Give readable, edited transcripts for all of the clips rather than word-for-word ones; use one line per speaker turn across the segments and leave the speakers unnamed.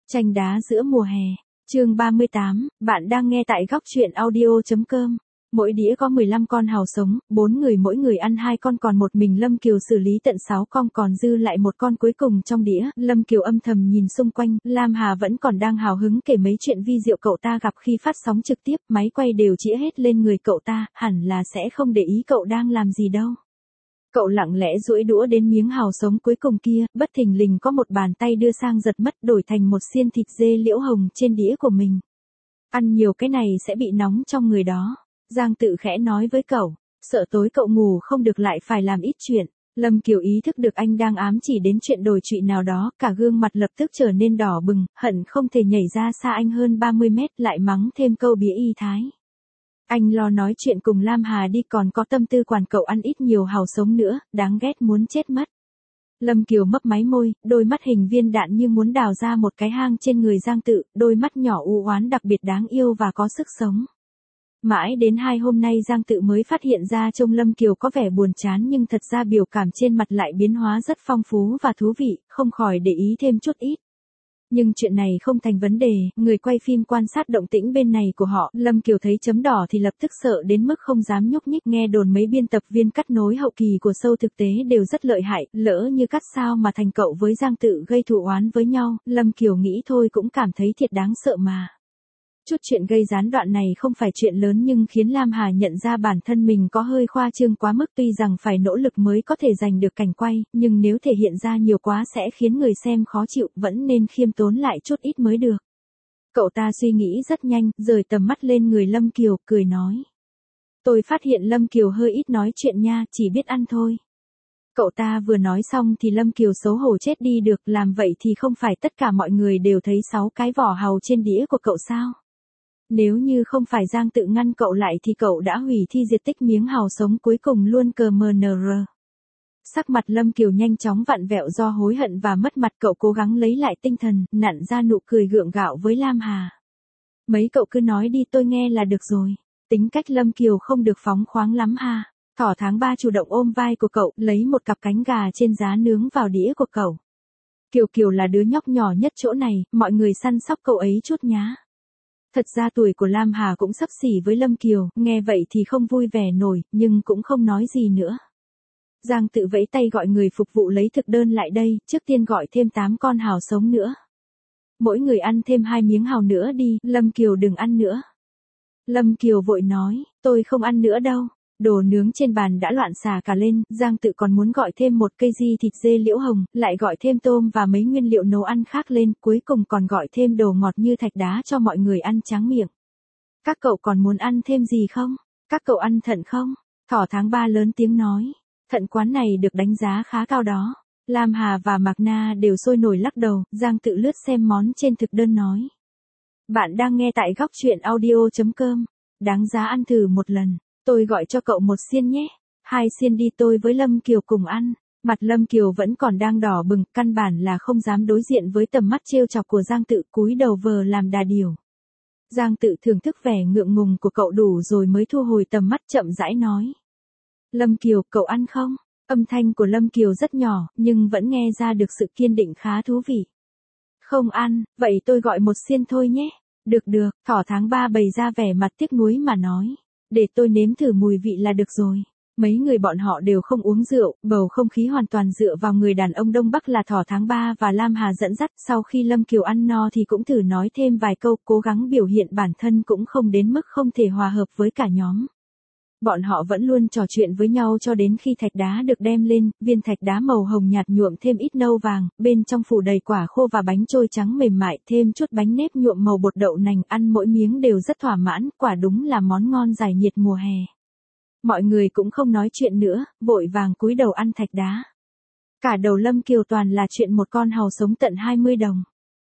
Tranh đá giữa mùa hè. Chương 38, bạn đang nghe tại góc truyện audio.com. Mỗi đĩa có 15 con hàu sống, 4 người mỗi người ăn 2 con, còn một mình Lâm Kiều xử lý tận 6 con, còn dư lại một con cuối cùng trong đĩa. Lâm Kiều âm thầm nhìn xung quanh, Lam Hà vẫn còn đang hào hứng kể mấy chuyện vi diệu cậu ta gặp khi phát sóng trực tiếp, máy quay đều chĩa hết lên người cậu ta, hẳn là sẽ không để ý cậu đang làm gì đâu. Cậu lặng lẽ duỗi đũa đến miếng hàu sống cuối cùng kia, bất thình lình có một bàn tay đưa sang giật mất, đổi thành một xiên thịt dê liễu hồng trên đĩa của mình. Ăn nhiều cái này sẽ bị nóng trong người đó. Giang Tự khẽ nói với cậu, sợ tối cậu ngủ không được lại phải làm ít chuyện. Lâm Kiều ý thức được anh đang ám chỉ đến chuyện đồi trụy nào đó, cả gương mặt lập tức trở nên đỏ bừng, hận không thể nhảy ra xa anh hơn 30 mét, lại mắng thêm câu bía y thái. Anh lo nói chuyện cùng Lam Hà đi, còn có tâm tư quản cậu ăn ít nhiều hàu sống nữa, đáng ghét muốn chết mất. Lâm Kiều mấp máy môi, đôi mắt hình viên đạn như muốn đào ra một cái hang trên người Giang Tự, đôi mắt nhỏ u oán đặc biệt đáng yêu và có sức sống. Mãi đến 2 hôm nay Giang Tự mới phát hiện ra trông Lâm Kiều có vẻ buồn chán, nhưng thật ra biểu cảm trên mặt lại biến hóa rất phong phú và thú vị, không khỏi để ý thêm chút ít. Nhưng chuyện này không thành vấn đề, người quay phim quan sát động tĩnh bên này của họ, Lâm Kiều thấy chấm đỏ thì lập tức sợ đến mức không dám nhúc nhích. Nghe đồn mấy biên tập viên cắt nối hậu kỳ của show thực tế đều rất lợi hại, lỡ như cắt sao mà thành cậu với Giang Tự gây thù oán với nhau, Lâm Kiều nghĩ thôi cũng cảm thấy thiệt đáng sợ mà. Chút chuyện gây gián đoạn này không phải chuyện lớn, nhưng khiến Lam Hà nhận ra bản thân mình có hơi khoa trương quá mức. Tuy rằng phải nỗ lực mới có thể giành được cảnh quay, nhưng nếu thể hiện ra nhiều quá sẽ khiến người xem khó chịu, vẫn nên khiêm tốn lại chút ít mới được. Cậu ta suy nghĩ rất nhanh, rời tầm mắt lên người Lâm Kiều, cười nói. Tôi phát hiện Lâm Kiều hơi ít nói chuyện nha, chỉ biết ăn thôi. Cậu ta vừa nói xong thì Lâm Kiều xấu hổ chết đi được, làm vậy thì không phải tất cả mọi người đều thấy 6 cái vỏ hàu trên đĩa của cậu sao? Nếu như không phải Giang Tự ngăn cậu lại thì cậu đã hủy thi diệt tích miếng hàu sống cuối cùng luôn CMNR. Sắc mặt Lâm Kiều nhanh chóng vặn vẹo do hối hận và mất mặt, cậu cố gắng lấy lại tinh thần, nặn ra nụ cười gượng gạo với Lam Hà. Mấy cậu cứ nói đi tôi nghe là được rồi. Tính cách Lâm Kiều không được phóng khoáng lắm ha. Thỏ tháng 3 chủ động ôm vai của cậu, lấy một cặp cánh gà trên giá nướng vào đĩa của cậu. Kiều Kiều là đứa nhóc nhỏ nhất chỗ này, mọi người săn sóc cậu ấy chút nhá. Thật ra tuổi của Lam Hà cũng xấp xỉ với Lâm Kiều, nghe vậy thì không vui vẻ nổi, nhưng cũng không nói gì nữa. Giang Tự vẫy tay gọi người phục vụ lấy thực đơn lại đây, trước tiên gọi thêm 8 con hàu sống nữa. Mỗi người ăn thêm 2 miếng hàu nữa đi, Lâm Kiều đừng ăn nữa. Lâm Kiều vội nói, tôi không ăn nữa đâu. Đồ nướng trên bàn đã loạn xà cả lên, Giang Tự còn muốn gọi thêm 1 cây thịt dê liễu hồng, lại gọi thêm tôm và mấy nguyên liệu nấu ăn khác lên, cuối cùng còn gọi thêm đồ ngọt như thạch đá cho mọi người ăn tráng miệng. Các cậu còn muốn ăn thêm gì không? Các cậu ăn thận không? Thỏ tháng 3 lớn tiếng nói. Thận quán này được đánh giá khá cao đó. Lam Hà và Mạc Na đều sôi nổi lắc đầu, Giang Tự lướt xem món trên thực đơn nói. Bạn đang nghe tại góc truyện audio.com. Đáng giá ăn thử một lần. Tôi gọi cho cậu 1 xiên nhé. 2 xiên đi, tôi với Lâm Kiều cùng ăn. Mặt Lâm Kiều vẫn còn đang đỏ bừng, căn bản là không dám đối diện với tầm mắt trêu chọc của Giang Tự, cúi đầu vờ làm đà điểu. Giang Tự thưởng thức vẻ ngượng ngùng của cậu đủ rồi mới thu hồi tầm mắt, chậm rãi nói. Lâm Kiều, cậu ăn không? Âm thanh của Lâm Kiều rất nhỏ, nhưng vẫn nghe ra được sự kiên định khá thú vị. Không ăn, vậy tôi gọi 1 xiên thôi nhé. Được được, Thỏ tháng 3 bày ra vẻ mặt tiếc nuối mà nói. Để tôi nếm thử mùi vị là được rồi. Mấy người bọn họ đều không uống rượu, bầu không khí hoàn toàn dựa vào người đàn ông Đông Bắc là Thỏ tháng 3 và Lam Hà dẫn dắt. Sau khi Lâm Kiều ăn no thì cũng thử nói thêm vài câu, cố gắng biểu hiện bản thân cũng không đến mức không thể hòa hợp với cả nhóm. Bọn họ vẫn luôn trò chuyện với nhau cho đến khi thạch đá được đem lên, viên thạch đá màu hồng nhạt nhuộm thêm ít nâu vàng, bên trong phủ đầy quả khô và bánh trôi trắng mềm mại, thêm chút bánh nếp nhuộm màu bột đậu nành, ăn mỗi miếng đều rất thỏa mãn, quả đúng là món ngon giải nhiệt mùa hè. Mọi người cũng không nói chuyện nữa, vội vàng cúi đầu ăn thạch đá. Cả đầu Lâm Kiều toàn là chuyện một con hàu sống tận 20 đồng.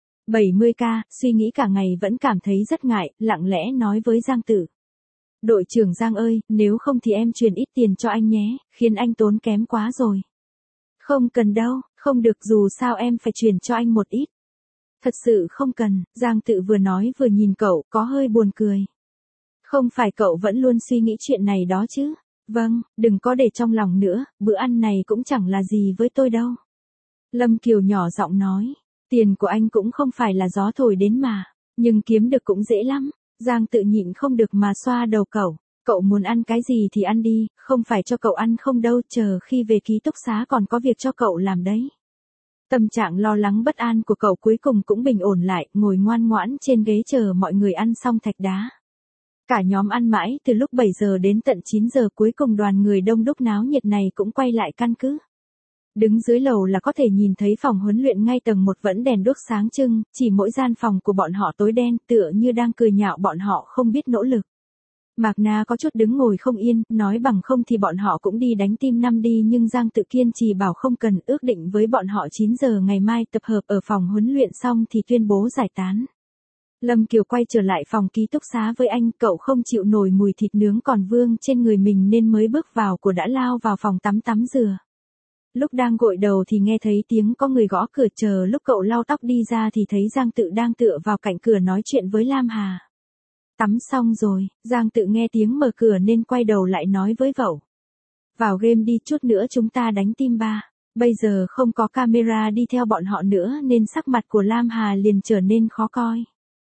70k, suy nghĩ cả ngày vẫn cảm thấy rất ngại, lặng lẽ nói với Giang Tự. Đội trưởng Giang ơi, nếu không thì em truyền ít tiền cho anh nhé, khiến anh tốn kém quá rồi. Không cần đâu, không được, dù sao em phải truyền cho anh một ít. Thật sự không cần, Giang Tự vừa nói vừa nhìn cậu, có hơi buồn cười. Không phải cậu vẫn luôn suy nghĩ chuyện này đó chứ? Vâng, đừng có để trong lòng nữa, bữa ăn này cũng chẳng là gì với tôi đâu. Lâm Kiều nhỏ giọng nói. Tiền của anh cũng không phải là gió thổi đến mà, nhưng kiếm được cũng dễ lắm. Giang Tự nhịn không được mà xoa đầu cậu. Cậu muốn ăn cái gì thì ăn đi, không phải cho cậu ăn không đâu, chờ khi về ký túc xá còn có việc cho cậu làm đấy. Tâm trạng lo lắng bất an của cậu cuối cùng cũng bình ổn lại, ngồi ngoan ngoãn trên ghế chờ mọi người ăn xong thạch đá. Cả nhóm ăn mãi từ lúc 7 giờ đến tận 9 giờ, cuối cùng đoàn người đông đúc náo nhiệt này cũng quay lại căn cứ. Đứng dưới lầu là có thể nhìn thấy phòng huấn luyện ngay tầng 1 vẫn đèn đuốc sáng trưng, chỉ mỗi gian phòng của bọn họ tối đen, tựa như đang cười nhạo bọn họ không biết nỗ lực. Mạc Na có chút đứng ngồi không yên, nói bằng không thì bọn họ cũng đi đánh team 5 đi, nhưng Giang Tự kiên trì bảo không cần, ước định với bọn họ 9 giờ ngày mai tập hợp ở phòng huấn luyện xong thì tuyên bố giải tán. Lâm Kiều quay trở lại phòng ký túc xá với anh, cậu không chịu nổi mùi thịt nướng còn vương trên người mình nên mới bước vào của đã lao vào phòng tắm tắm rửa. Lúc đang gội đầu thì nghe thấy tiếng có người gõ cửa, chờ lúc cậu lau tóc đi ra thì thấy Giang Tự đang tựa vào cạnh cửa nói chuyện với Lam Hà. Tắm xong rồi, Giang Tự nghe tiếng mở cửa nên quay đầu lại nói với Vậu. Vào game đi, chút nữa chúng ta đánh team 3. Bây giờ không có camera đi theo bọn họ nữa nên sắc mặt của Lam Hà liền trở nên khó coi.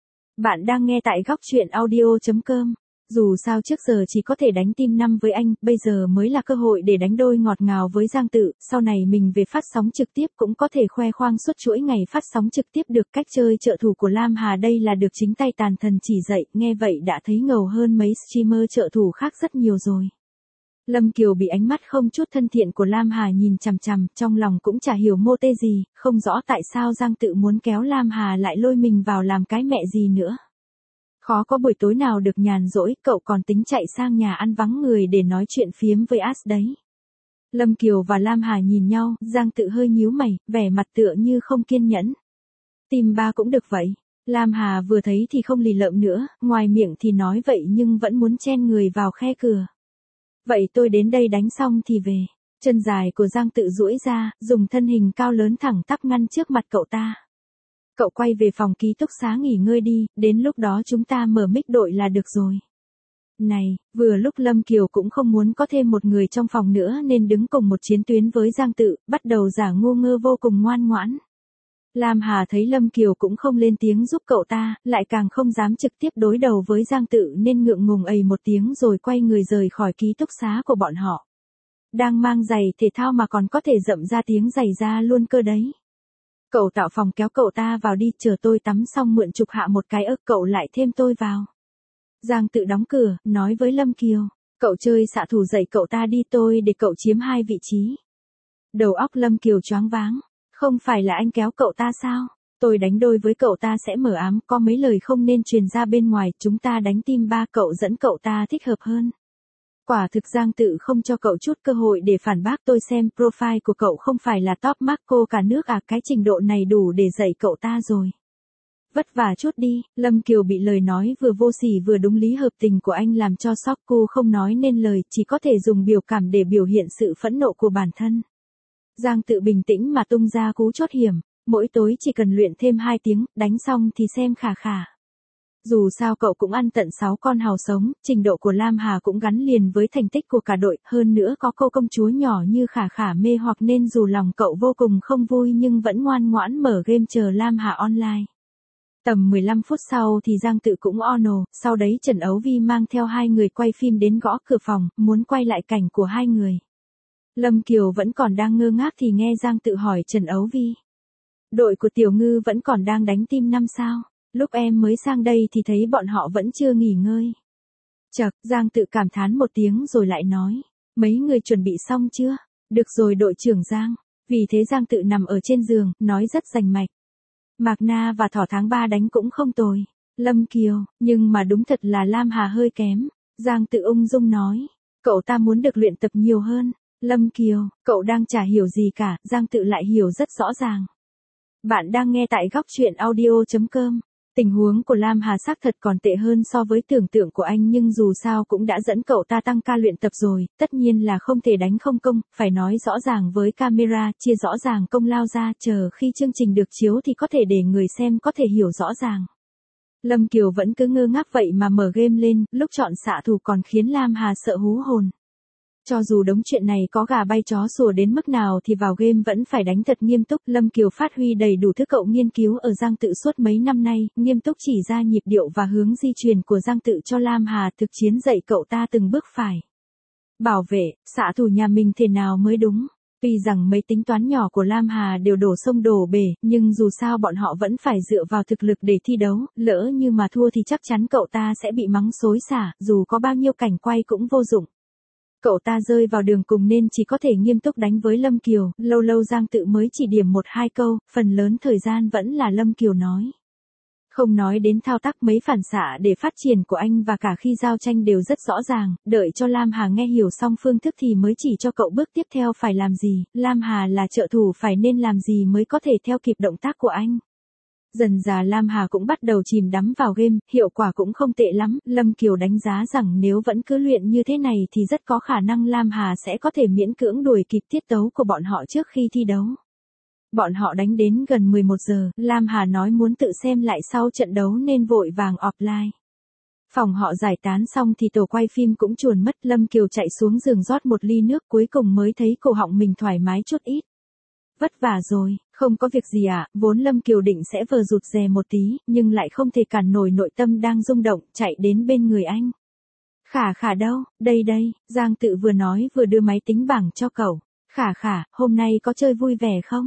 Bạn đang nghe tại góc truyện audio.com. Dù sao trước giờ chỉ có thể đánh team 5 với anh, bây giờ mới là cơ hội để đánh đôi ngọt ngào với Giang Tự, sau này mình về phát sóng trực tiếp cũng có thể khoe khoang suốt chuỗi ngày phát sóng trực tiếp được. Cách chơi trợ thủ của Lam Hà đây là được chính tay Tàn Thần chỉ dạy, nghe vậy đã thấy ngầu hơn mấy streamer trợ thủ khác rất nhiều rồi. Lâm Kiều bị ánh mắt không chút thân thiện của Lam Hà nhìn chằm chằm, trong lòng cũng chả hiểu mô tê gì, không rõ tại sao Giang Tự muốn kéo Lam Hà lại lôi mình vào làm cái mẹ gì nữa. Khó có buổi tối nào được nhàn rỗi, cậu còn tính chạy sang nhà ăn vắng người để nói chuyện phiếm với As đấy. Lâm Kiều và Lam Hà nhìn nhau, Giang Tự hơi nhíu mày, vẻ mặt tựa như không kiên nhẫn. Team 3 cũng được vậy. Lam Hà vừa thấy thì không lì lợm nữa, ngoài miệng thì nói vậy nhưng vẫn muốn chen người vào khe cửa. Vậy tôi đến đây đánh xong thì về. Chân dài của Giang Tự duỗi ra, dùng thân hình cao lớn thẳng tắp ngăn trước mặt cậu ta. Cậu quay về phòng ký túc xá nghỉ ngơi đi, đến lúc đó chúng ta mở mic đội là được rồi. Này, vừa lúc Lâm Kiều cũng không muốn có thêm một người trong phòng nữa nên đứng cùng một chiến tuyến với Giang Tự, bắt đầu giả ngu ngơ vô cùng ngoan ngoãn. Lam Hà thấy Lâm Kiều cũng không lên tiếng giúp cậu ta, lại càng không dám trực tiếp đối đầu với Giang Tự nên ngượng ngùng ầy một tiếng rồi quay người rời khỏi ký túc xá của bọn họ. Đang mang giày thể thao mà còn có thể rậm ra tiếng giày ra luôn cơ đấy. Cậu tạo phòng kéo cậu ta vào đi, chờ tôi tắm xong mượn chụp hạ một cái cậu lại thêm tôi vào. Giang Tự đóng cửa, nói với Lâm Kiều, cậu chơi xạ thủ dạy cậu ta đi, tôi để cậu chiếm 2 vị trí. Đầu óc Lâm Kiều choáng váng, không phải là anh kéo cậu ta sao? Tôi đánh đôi với cậu ta sẽ mở ám, có mấy lời không nên truyền ra bên ngoài, chúng ta đánh team 3, cậu dẫn cậu ta thích hợp hơn. Quả thực Giang Tự không cho cậu chút cơ hội để phản bác, tôi xem profile của cậu không phải là top Marco cả nước à, cái trình độ này đủ để dạy cậu ta rồi. Vất vả chút đi. Lâm Kiều bị lời nói vừa vô sỉ vừa đúng lý hợp tình của anh làm cho sốc, cô không nói nên lời, chỉ có thể dùng biểu cảm để biểu hiện sự phẫn nộ của bản thân. Giang Tự bình tĩnh mà tung ra cú chốt hiểm, mỗi tối chỉ cần luyện thêm 2 tiếng, đánh xong thì xem khà khà. Dù sao cậu cũng ăn tận 6 con hàu sống, trình độ của Lam Hà cũng gắn liền với thành tích của cả đội, hơn nữa có cô công chúa nhỏ như khả khả mê hoặc nên dù lòng cậu vô cùng không vui nhưng vẫn ngoan ngoãn mở game chờ Lam Hà online. Tầm 15 phút sau thì Giang Tự cũng ono, sau đấy Trần Ấu Vi mang theo 2 người quay phim đến gõ cửa phòng, muốn quay lại cảnh của 2 người. Lâm Kiều vẫn còn đang ngơ ngác thì nghe Giang Tự hỏi Trần Ấu Vi. Đội của Tiểu Ngư vẫn còn đang đánh team 5 sao? Lúc em mới sang đây thì thấy bọn họ vẫn chưa nghỉ ngơi. Chậc, Giang Tự cảm thán một tiếng rồi lại nói. Mấy người chuẩn bị xong chưa? Được rồi đội trưởng Giang. Vì thế Giang Tự nằm ở trên giường, nói rất rành mạch. Mạc Na và Thỏ tháng 3 đánh cũng không tồi. Lâm Kiều, nhưng mà đúng thật là Lam Hà hơi kém. Giang Tự ung dung nói. Cậu ta muốn được luyện tập nhiều hơn. Lâm Kiều, cậu đang chả hiểu gì cả, Giang Tự lại hiểu rất rõ ràng. Bạn đang nghe tại góc truyện audio.com. Tình huống của Lam Hà xác thật còn tệ hơn so với tưởng tượng của anh nhưng dù sao cũng đã dẫn cậu ta tăng ca luyện tập rồi, tất nhiên là không thể đánh không công, phải nói rõ ràng với camera, chia rõ ràng công lao ra, chờ khi chương trình được chiếu thì có thể để người xem có thể hiểu rõ ràng. Lâm Kiều vẫn cứ ngơ ngác vậy mà mở game lên, lúc chọn xạ thủ còn khiến Lam Hà sợ hú hồn. Cho dù đống chuyện này có gà bay chó sủa đến mức nào thì vào game vẫn phải đánh thật nghiêm túc. Lâm Kiều phát huy đầy đủ thứ cậu nghiên cứu ở Giang Tự suốt mấy năm nay, nghiêm túc chỉ ra nhịp điệu và hướng di chuyển của Giang Tự cho Lam Hà thực chiến dạy cậu ta từng bước phải. Bảo vệ, xạ thủ nhà mình thế nào mới đúng. Tuy rằng mấy tính toán nhỏ của Lam Hà đều đổ sông đổ bể, nhưng dù sao bọn họ vẫn phải dựa vào thực lực để thi đấu, lỡ như mà thua thì chắc chắn cậu ta sẽ bị mắng xối xả, dù có bao nhiêu cảnh quay cũng vô dụng. Cậu ta rơi vào đường cùng nên chỉ có thể nghiêm túc đánh với Lâm Kiều, lâu lâu Giang Tự mới chỉ điểm 1-2 câu, phần lớn thời gian vẫn là Lâm Kiều nói. Không nói đến thao tác mấy phản xạ để phát triển của anh và cả khi giao tranh đều rất rõ ràng, đợi cho Lam Hà nghe hiểu xong phương thức thì mới chỉ cho cậu bước tiếp theo phải làm gì, Lam Hà là trợ thủ phải nên làm gì mới có thể theo kịp động tác của anh. Dần dà Lam Hà cũng bắt đầu chìm đắm vào game, hiệu quả cũng không tệ lắm, Lâm Kiều đánh giá rằng nếu vẫn cứ luyện như thế này thì rất có khả năng Lam Hà sẽ có thể miễn cưỡng đuổi kịp tiết tấu của bọn họ trước khi thi đấu. Bọn họ đánh đến gần 11 giờ, Lam Hà nói muốn tự xem lại sau trận đấu nên vội vàng offline. Phòng họ giải tán xong thì tổ quay phim cũng chuồn mất, Lâm Kiều chạy xuống giường rót một ly nước cuối cùng mới thấy cổ họng mình thoải mái chút ít. Vất vả rồi, không có việc gì ạ, vốn Lâm Kiều định sẽ vờ rụt rè một tí, nhưng lại không thể cản nổi nội tâm đang rung động, chạy đến bên người anh. Khả khả đâu, đây, Giang Tự vừa nói vừa đưa máy tính bảng cho cậu. Khả khả, hôm nay có chơi vui vẻ không?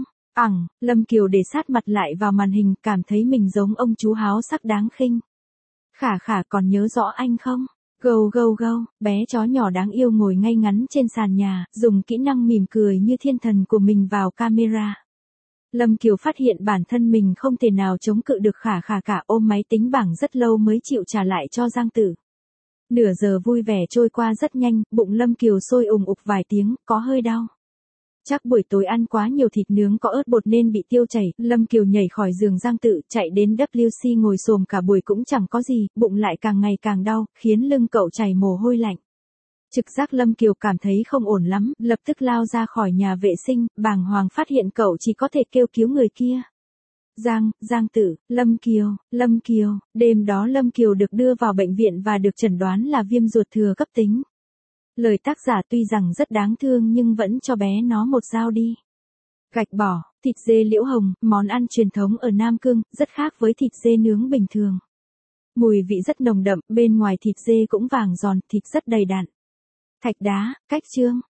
Lâm Kiều để sát mặt lại vào màn hình, cảm thấy mình giống ông chú háo sắc đáng khinh. Khả khả còn nhớ rõ anh không? Gâu, bé chó nhỏ đáng yêu ngồi ngay ngắn trên sàn nhà, dùng kỹ năng mỉm cười như thiên thần của mình vào camera. Lâm Kiều phát hiện bản thân mình không thể nào chống cự được khả khả cả, ôm máy tính bảng rất lâu mới chịu trả lại cho Giang Tự. Nửa giờ vui vẻ trôi qua rất nhanh, bụng Lâm Kiều sôi ùng ục vài tiếng, có hơi đau. Chắc buổi tối ăn quá nhiều thịt nướng có ớt bột nên bị tiêu chảy, Lâm Kiều nhảy khỏi giường Giang Tự, chạy đến WC ngồi xổm cả buổi cũng chẳng có gì, bụng lại càng ngày càng đau, khiến lưng cậu chảy mồ hôi lạnh. Trực giác Lâm Kiều cảm thấy không ổn lắm, lập tức lao ra khỏi nhà vệ sinh, bàng hoàng phát hiện cậu chỉ có thể kêu cứu người kia. Giang Tự, Lâm Kiều, đêm đó Lâm Kiều được đưa vào bệnh viện và được chẩn đoán là viêm ruột thừa cấp tính. Lời tác giả tuy rằng rất đáng thương nhưng vẫn cho bé nó một dao đi. Gạch bỏ, thịt dê liễu hồng, món ăn truyền thống ở Nam Cương, rất khác với thịt dê nướng bình thường. Mùi vị rất nồng đậm, bên ngoài thịt dê cũng vàng giòn, thịt rất đầy đặn. Thạch đá, cách chương.